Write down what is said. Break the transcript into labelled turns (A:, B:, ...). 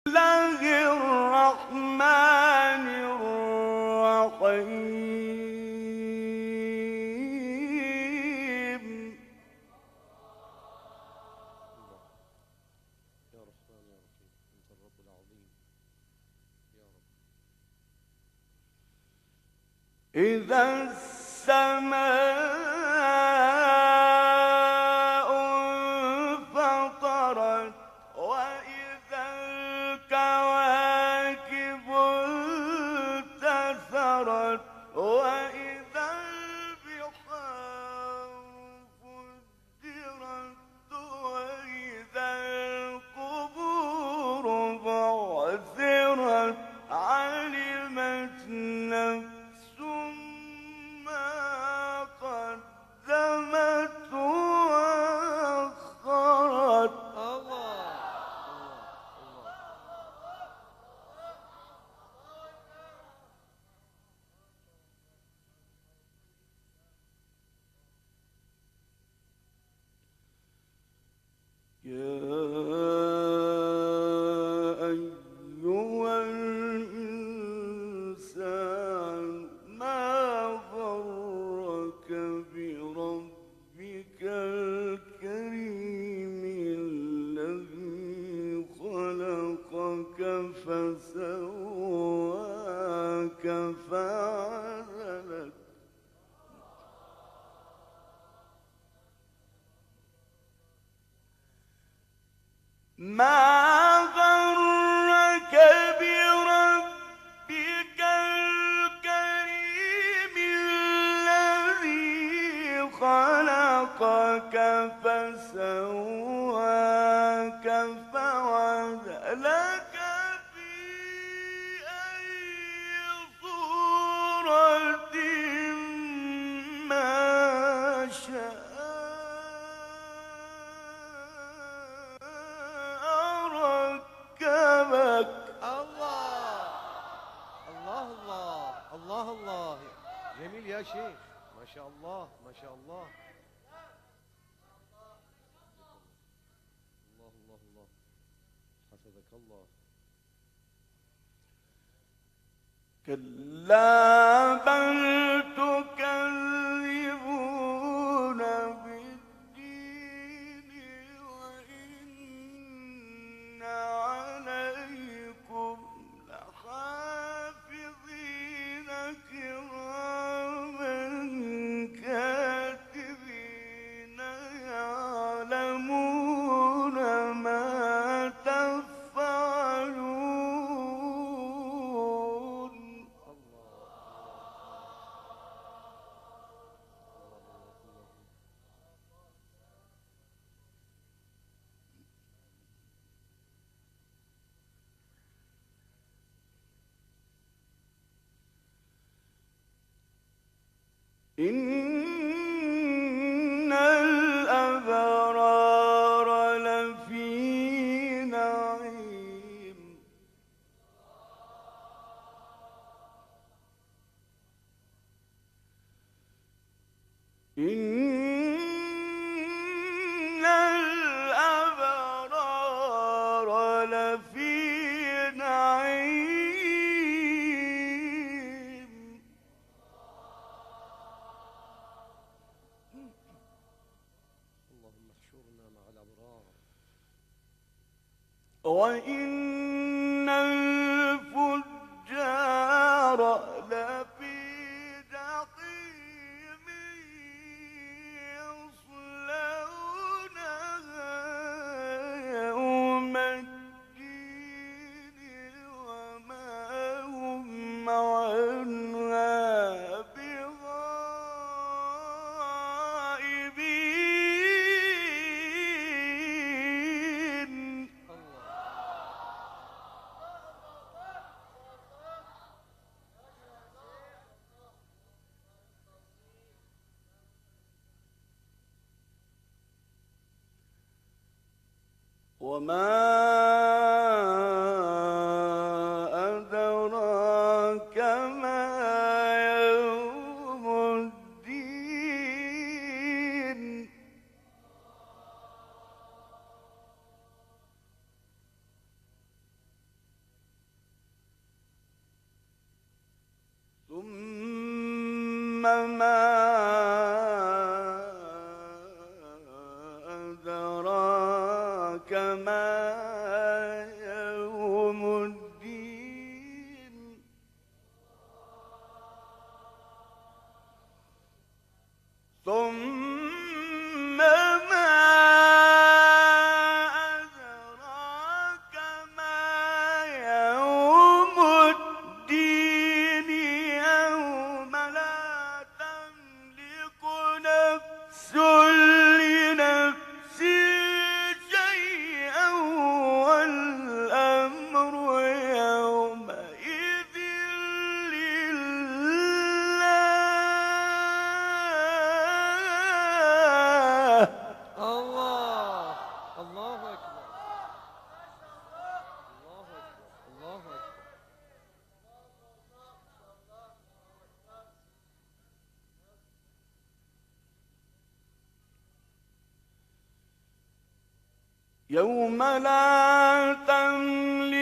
A: الله الرحمن الرحيم.
B: يا رحمن يا رحيم، أنت الرب العظيم يا رب.
A: إذا السماء انفطرت وإذا الكواكب انتثرت وإذا البحار فجرت وإذا القبور بعثرت علمت نفس ما قدمت وأخرت. يا أيها الإنسان ما غرك بربك الكريم الذي خلقك فسواك فعدلك. ما غرك بربك الكريم الذي خلقك فسواك فعدلك في أي صورة ما شاء ركبك.
B: الله جميل يا شيخ، ما شاء الله ما شاء الله. الله حفظك الله.
A: كلا بل تكذبون بالدين وإن عليكم لحافظين كراما كاتبين يعلمون ما تفعلون. إن الأبرار لفي نعيم. إن الأبرار لفي نعيم.
B: اللهم احشرنا مع الأبرار.
A: وإن الفجار لفي جحيم يصلونها يوم الدين وما هم عنها بغائبين. وما أدراك ما يوم الدين. ما أدراك ما يوم الدين ثم ما أدراك ما يوم الدين يوم لا تملك نفس لنفس شيئا والأمر يومئذ لله.
B: الله الله أكبر الله أكبر الله أكبر.
A: يوم لا تملك